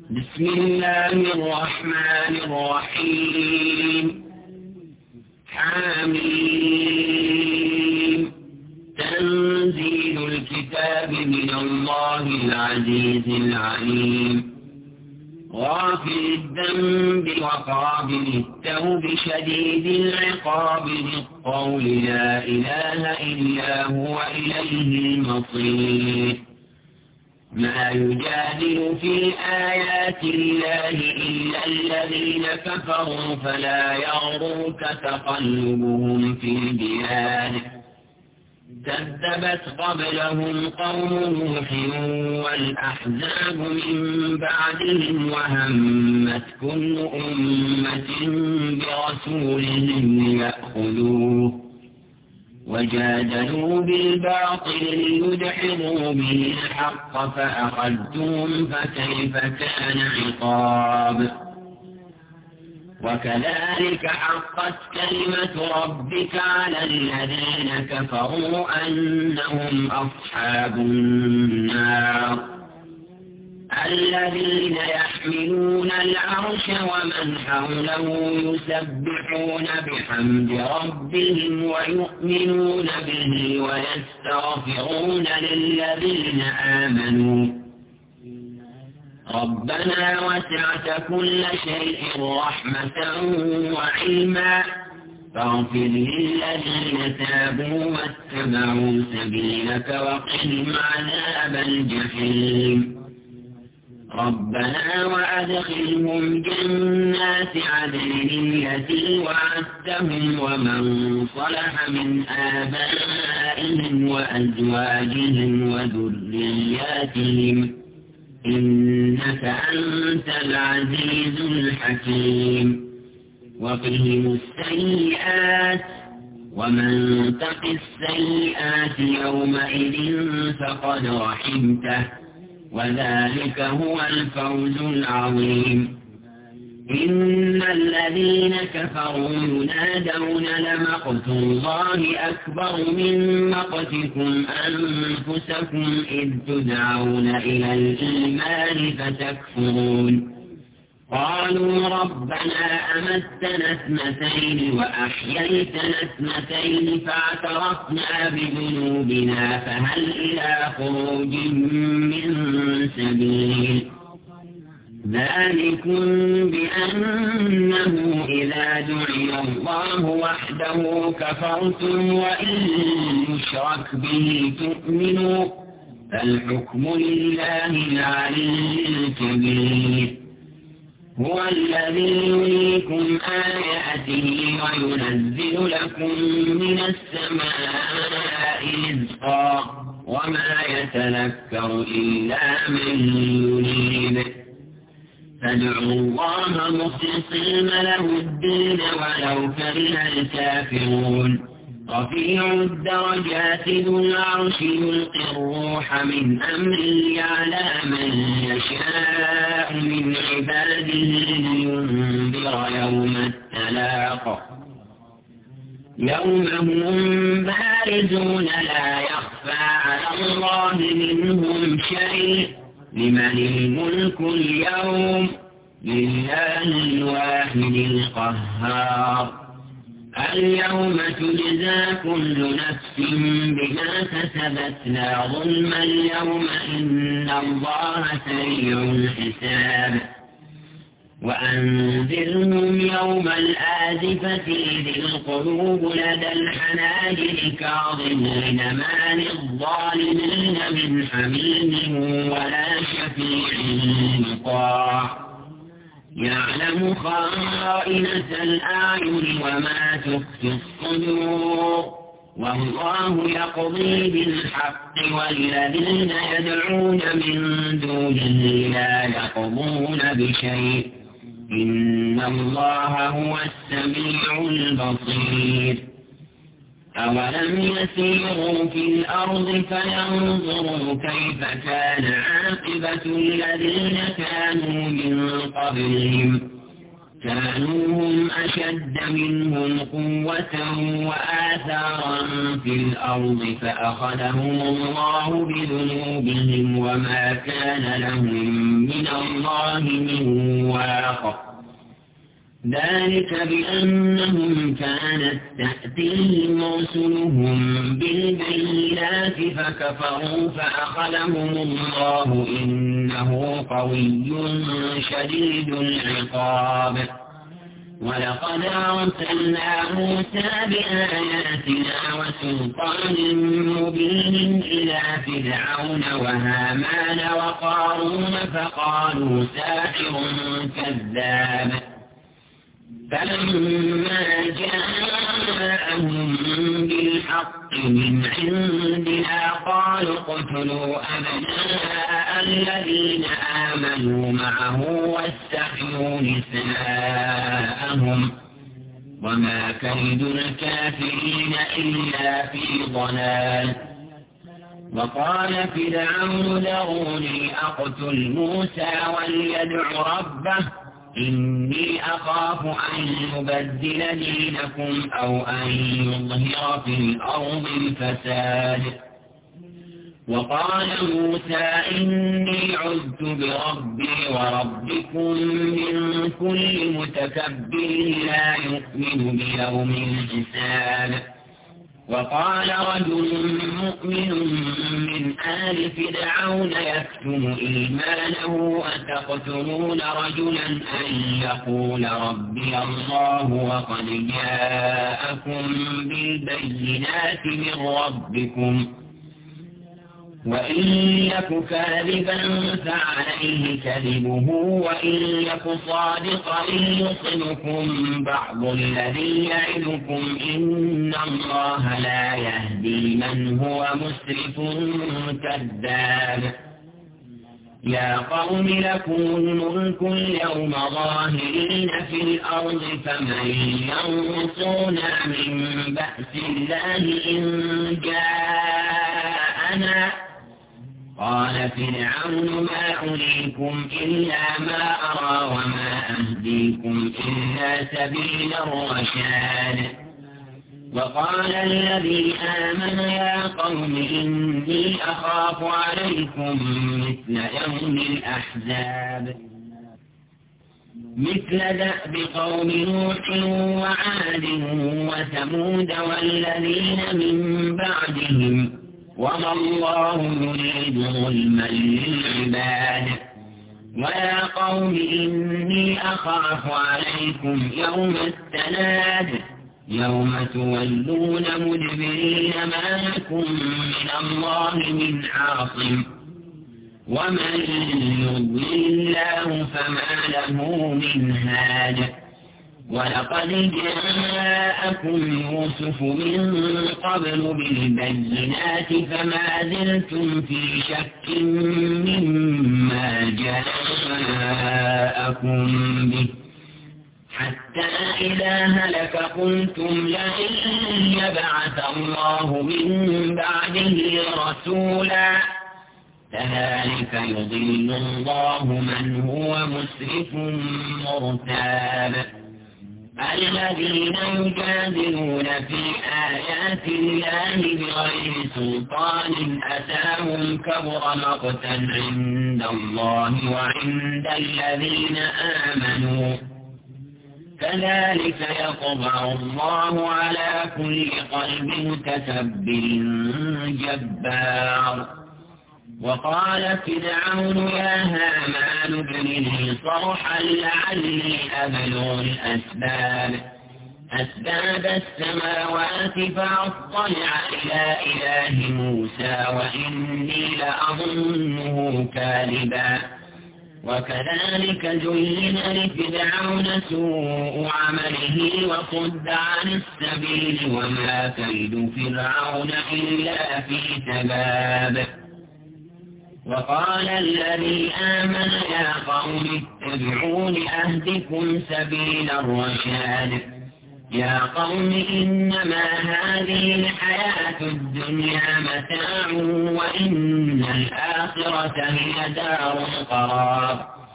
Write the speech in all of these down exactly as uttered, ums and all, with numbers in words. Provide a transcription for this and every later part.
بسم الله الرحمن الرحيم. حميم. تنزيل الكتاب من الله العزيز العليم. غافر الذنب وقابل التوب شديد العقاب ذي الطول لا إله إلا هو إليه المصير. ما يجادل في آيات الله إلا الذين كفروا فلا يغرك تقلبهم في البلاد. كذبت قبلهم قوم نوح والأحزاب من بعدهم وهمت كل أمة برسولهم ليأخذوه وجادلوا بالباطل ليدحضوا به الحق فأخذتهم فكيف كان عقاب. وكذلك حقت كلمة ربك على الذين كفروا أنهم أصحاب النار. الذين يحملون العرش ومن حوله يسبحون بحمد ربهم ويؤمنون به ويستغفرون للذين آمنوا ربنا وسعت كل شيء رحمة وعلما فاغفر للذين تابوا واتبعوا سبيلك وقهم عذاب الجحيم. ربنا وأدخلهم جنات عدن التي وعدتهم ومن صلح من آبائهم وأزواجهم وذرياتهم إنك أنت العزيز الحكيم. وقهم السيئات ومن تق السيئات يومئذ فقد رحمته وذلك هو الفوز العظيم. إن الذين كفروا ينادون لمقت الله أكبر من مقتكم أنفسكم إذ تدعون إلى الإيمان فتكفرون. قالوا ربنا أمتنا اثنتين وأحييتنا اثنتين فاعترفنا بذنوبنا فهل إلى خروج من سبيل. ذلكم بأنه إذا دعي الله وحده كفرتم وإن يشرك به تؤمنوا فالحكم لله العلي الكبير. هو الذي يريكم آياته وينزل لكم من السماء رزقا وما يتذكر إلا من يريد. فادعوا الله مخلصين له الدين ولو كره الكافرون. رفيع الدرجات ذو العرش يلقي الروح من أمره على من يشاء من عباده لينذر يوم التلاق يوم هم بارزون لا يخفى على الله منهم شيء. لمن الملك اليوم لله الواحد القهار. اليوم تجزى كل نفس بما كسبت لا ظلم اليوم إن الله سريع الحساب. وأنذرهم يوم الآزفة إذ القلوب لدى الحناجر كاظمين ما للظالمين من حميم ولا شفيع يطاع. يعلم خائنة الأعين وما تخفي الصدور والله يقضي بالحق والذين يدعون من دونه لا يقضون بشيء إن الله هو السميع البصير. أولم يسيروا في الأرض فينظروا كيف كان عاقبة الذين كانوا من قبلهم كانوا هم أشد منهم قوة وآثارا في الأرض فأخذهم الله بذنوبهم وما كان لهم من الله من واق. ذلك بأنهم كانت تأتيهم رسلهم بالبينات فكفروا فأخذهم الله إنه قوي شديد العقاب. ولقد أرسلنا موسى بآياتنا وسلطان مبين إلى فرعون وهامان وقارون فقالوا ساحر كذاب. فلما جاءهم بالحق من عندنا قالوا اقتلوا أبناء الذين آمنوا معه واستحيوا نساءهم وما كيد الكافرين إلا في ضلال. وقال فرعون ذروني أقتل موسى وليدع ربه إني أخاف أن يبدل دينكم أو أن يظهر في الأرض الفساد. وقال موسى إني عذت بربي وربكم من كل متكبر لا يؤمن بيوم الحساب. وقال رجل مؤمن من آل فرعون يكتم إيمانه أتقتلون رجلا أن يقول ربي الله وقد جاءكم بالبينات من ربكم وإن يك كاذبا فعليه كذبه وإن يك صادقا يصبكم بعض الذي يعدكم إن الله لا يهدي من هو مسرف كذاب. يا قوم لكم الملك اليوم ظاهرين في الأرض فمن ينصرنا من بأس الله إن جاءنا. قال فرعون ما أريكم إلا ما أرى وما أهديكم إلا سبيل الرشاد. وقال الذي آمن يا قوم إني أخاف عليكم مثل يوم الأحزاب مثل دأب قوم نوح وعاد وثمود والذين من بعدهم وما الله يريد ظلما للعباد. ويا قوم إني أخاف عليكم يوم التناد يوم تولون مدبرين ما لكم من الله من عاصم ومن يضلل الله فما له من هاد. ولقد جاءكم يوسف من قبل بالبينات فما زلتم في شك مما جاءكم به حتى إذا هلك قلتم لئن يبعث الله من بعده رسولا كذلك يضل الله من هو مسرف مرتاب. الذين يجادلون في آيات الله بغير سلطان أتاهم كبر مقتا عند الله وعند الذين آمنوا كذلك يطبع الله على كل قلب متكبر جبار. وقال فرعون يا هامان ابن لي صرحا لعلي أبلغ الأسباب أسباب السماوات فأطلع إلى إله موسى وإني لأظنه كاذبا. وكذلك زين لفرعون سوء عمله وصد عن السبيل وما كيد فرعون إلا في تباب. وقال الذي آمن يا قوم اتبعون أهدكم سبيل الرشاد. يا قوم إنما هذه الحياة الدنيا متاع وإن الآخرة هي دار القرار.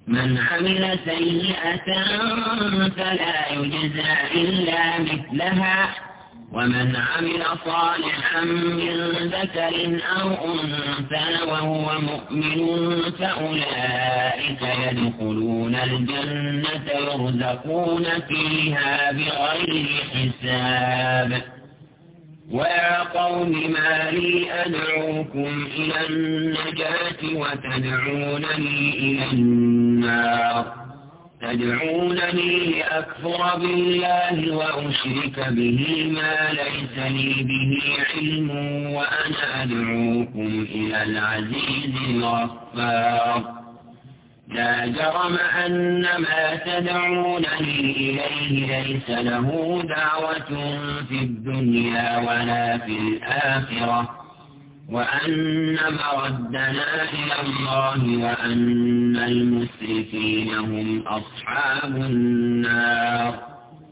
من عمل سيئة فلا يجزى إلا مثلها ومن عمل صالحا من ذكر أو أنثى وهو مؤمن فأولئك يدخلون الجنة يرزقون فيها بغير حساب. ويا قوم ما لي أدعوكم إلى النجاة وتدعونني إلى النار تدعونني لأكفر بالله وأشرك به ما ليس لي به علم وأنا أدعوكم إلى العزيز الغفار. لا جرم أن ما تدعونني إليه ليس له دعوة في الدنيا ولا في الآخرة وأن مردنا إلى الله وأن المسرفين هم أصحاب النار.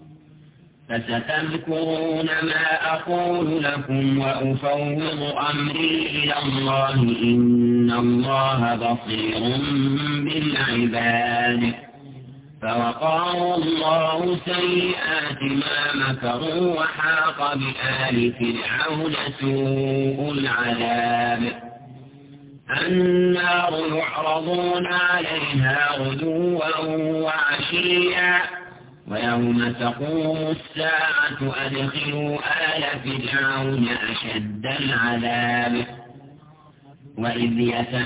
فستذكرون ما أقول لكم وأفوض أمري إلى الله إن الله بصير بالعباد. فوقاه الله سيئات ما مكروا وحاق بآل فرعون سوء العذاب. النار يعرضون عليها غدوا وعشيا ويوم تقوم الساعة أدخلوا آل فرعون أشد العذاب. وإذ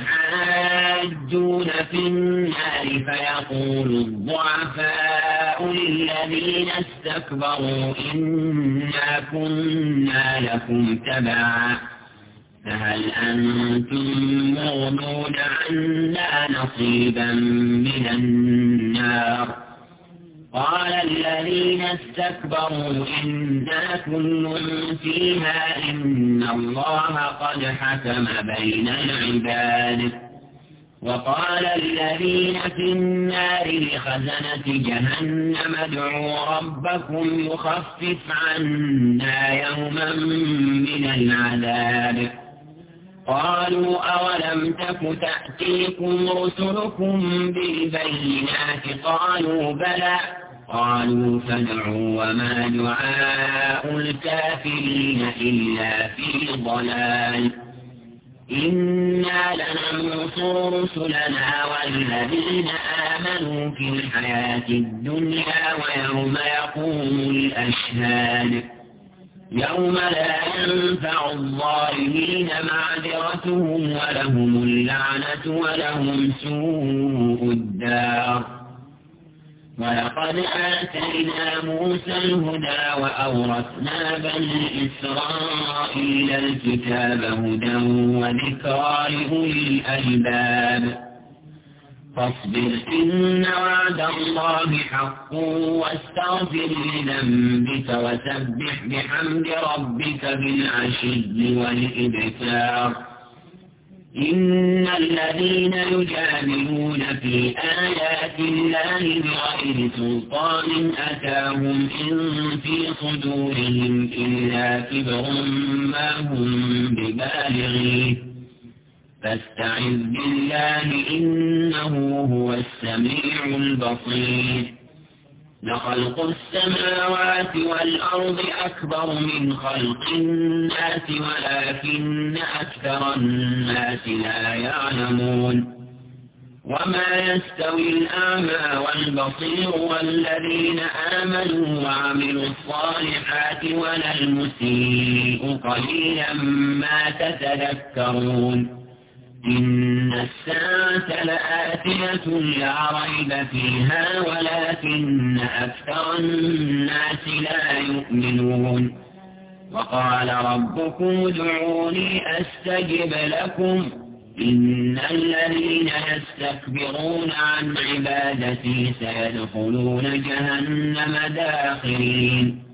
يتحاجون في النار فيقول الضعفاء للذين استكبروا إنا كنا لكم تبعا فهل أنتم مغنون عنا نصيبا من النار. قال الذين استكبروا إنا كل فيها إن الله قد حكم بين العباد. وقال الذين في النار لخزنة جهنم ادعوا ربكم يخفف عنا يوما من العذاب. قالوا أولم تك تأتيكم رسلكم بالبينات قالوا بلى قالوا فادعوا وما دعاء الكافرين إلا في ضلال. إنا لننصر رسلنا والذين آمنوا في الحياة الدنيا ويوم يقوم الأشهاد. يوم لا ينفع الظالمين معذرتهم ولهم اللعنة ولهم سوء الدار. ولقد آتينا موسى الهدى وأورثنا بني إسرائيل الكتاب هدى وذكرى لأولي الألباب. فاصبر إن وعد الله حق واستغفر لذنبك وسبح بحمد ربك بالعشي والإبكار. إن الذين يجادلون في آيات الله بغير سلطان أتاهم إن في صدورهم إلا كبر ما هم ببالغيه فاستعذ بالله إنه هو السميع البصير. لخلق السماوات والأرض أكبر من خلق الناس ولكن أكثر الناس لا يعلمون. وما يستوي الأعمى والبصير والذين آمنوا وعملوا الصالحات ولا المسيء قليلا ما تتذكرون. إن الساعة لآتية لا ريب فيها ولكن أكثر الناس لا يؤمنون. وقال ربكم ادعوني أستجب لكم إن الذين يستكبرون عن عبادتي سيدخلون جهنم داخرين.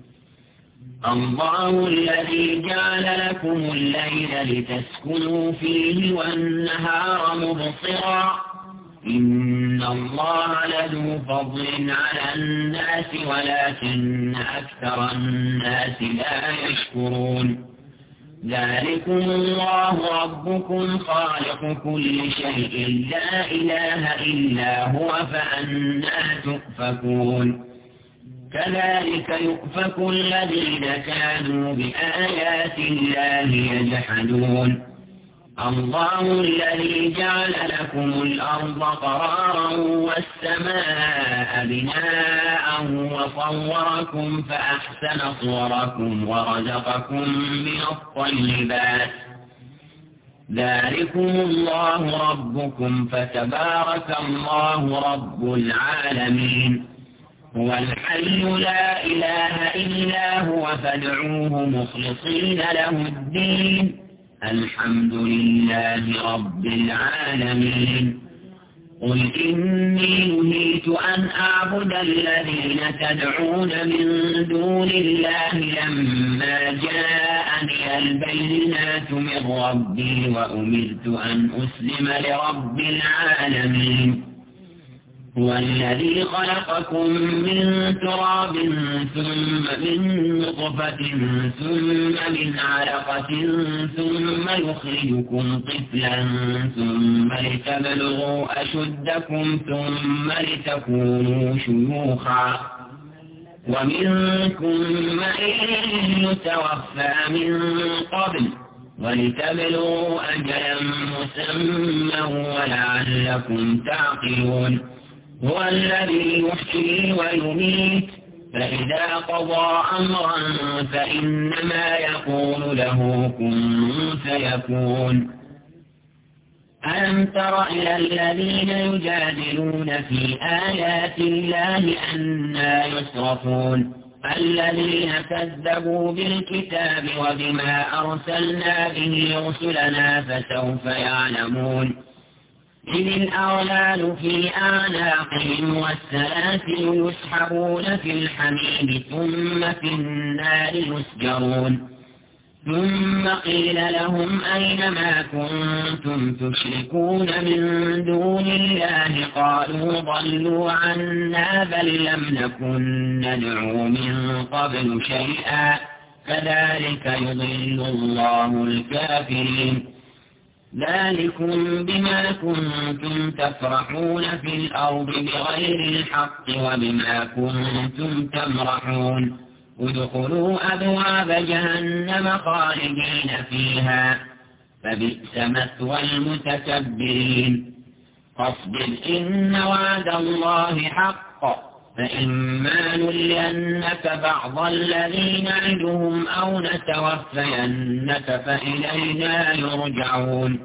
الله الذي جعل لكم الليل لتسكنوا فيه والنهار مبصرا إن الله لذو فضل على الناس ولكن أكثر الناس لا يشكرون. ذلكم الله ربكم خالق كل شيء لا إله إلا هو فأنى تؤفكون كذلك يؤفك الذين كانوا بآيات الله يجحدون الله الذي جعل لكم الأرض قرارا والسماء بناء وصوركم فأحسن صوركم ورزقكم من الطيبات ذلكم الله ربكم فتبارك الله رب العالمين هو الحي لا إله إلا هو فادعوه مخلصين له الدين الحمد لله رب العالمين قل إني نهيت أن أعبد الذين تدعون من دون الله لما جاءني البينات من ربي وأمرت أن أسلم لرب العالمين هو الذي خلقكم من تراب ثم من نطفة ثم من علقة ثم يخرجكم طفلا ثم لتبلغوا أشدكم ثم لتكونوا شيوخا ومنكم من يتوفى من قبل ولتبلغوا أجلا مسمى ولعلكم تعقلون هو الذي يحيي ويميت فإذا قضى أمرا فإنما يقول له كن فيكون ألم تر إلى الذين يجادلون في آيات الله أنى يصرفون الذين كذبوا بالكتاب وبما أرسلنا به رسلنا فسوف يعلمون إذ الأغلال في أعناقهم والسلاسل يسحبون في الحميم ثم في النار يسجرون ثم قيل لهم أين ما كنتم تشركون من دون الله قالوا ضلوا عنا بل لم نكن ندعو من قبل شيئا كذلك يضل الله الكافرين ذلكم بما كنتم تفرحون في الأرض بغير الحق وبما كنتم تمرحون ادخلوا أبواب جهنم خالدين فيها فبئس مثوى المتكبرين فاصبر إن وعد الله حق فإما نرينك بعض الذي نعدهم أو نتوفينك فإلينا يرجعون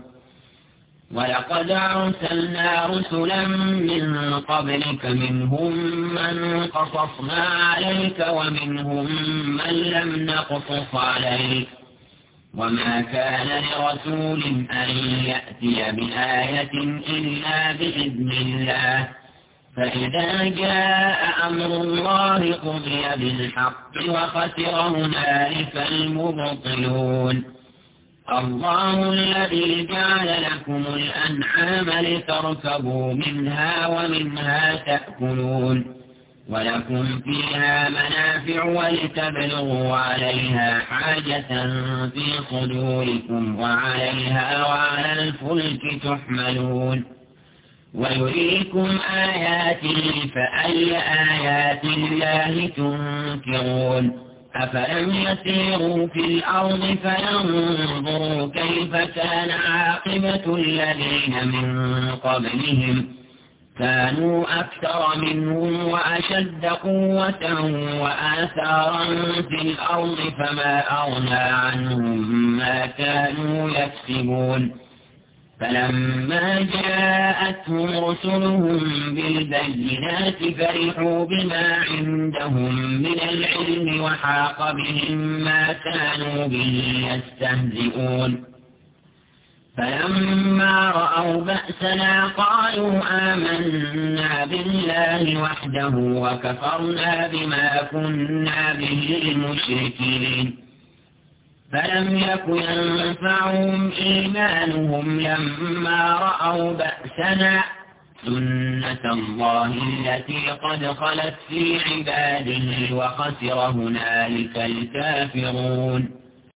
ولقد أرسلنا رسلا من قبلك منهم من قصصنا عليك ومنهم من لم نقصص عليك وما كان لرسول أن يأتي بآية إلا بإذن الله فإذا جاء أمر الله قضي بالحق وخسر هنالك المبطلون الله الذي جعل لكم الأنعام لتركبوا منها ومنها تأكلون ولكم فيها منافع ولتبلغوا عليها حاجة في صدوركم وعليها وعلى الفلك تحملون ويريكم آياته فأي آيات الله تنكرون أفلم يسيروا في الأرض فينظروا كيف كان عاقبة الذين من قبلهم كانوا أكثر منهم وأشد قوة وآثارا في الأرض فما أغنى عنهم ما كانوا يكسبون فلما جاءتهم رسلهم بالبينات فرحوا بما عندهم من العلم وحاق بهم ما كانوا به يستهزئون فلما رأوا بأسنا قالوا آمنا بالله وحده وكفرنا بما كنا به مشركين فلم يك ينفعهم إيمانهم لما رأوا بأسنا سنة الله التي قد خلت في عباده وخسر هنالك الكافرون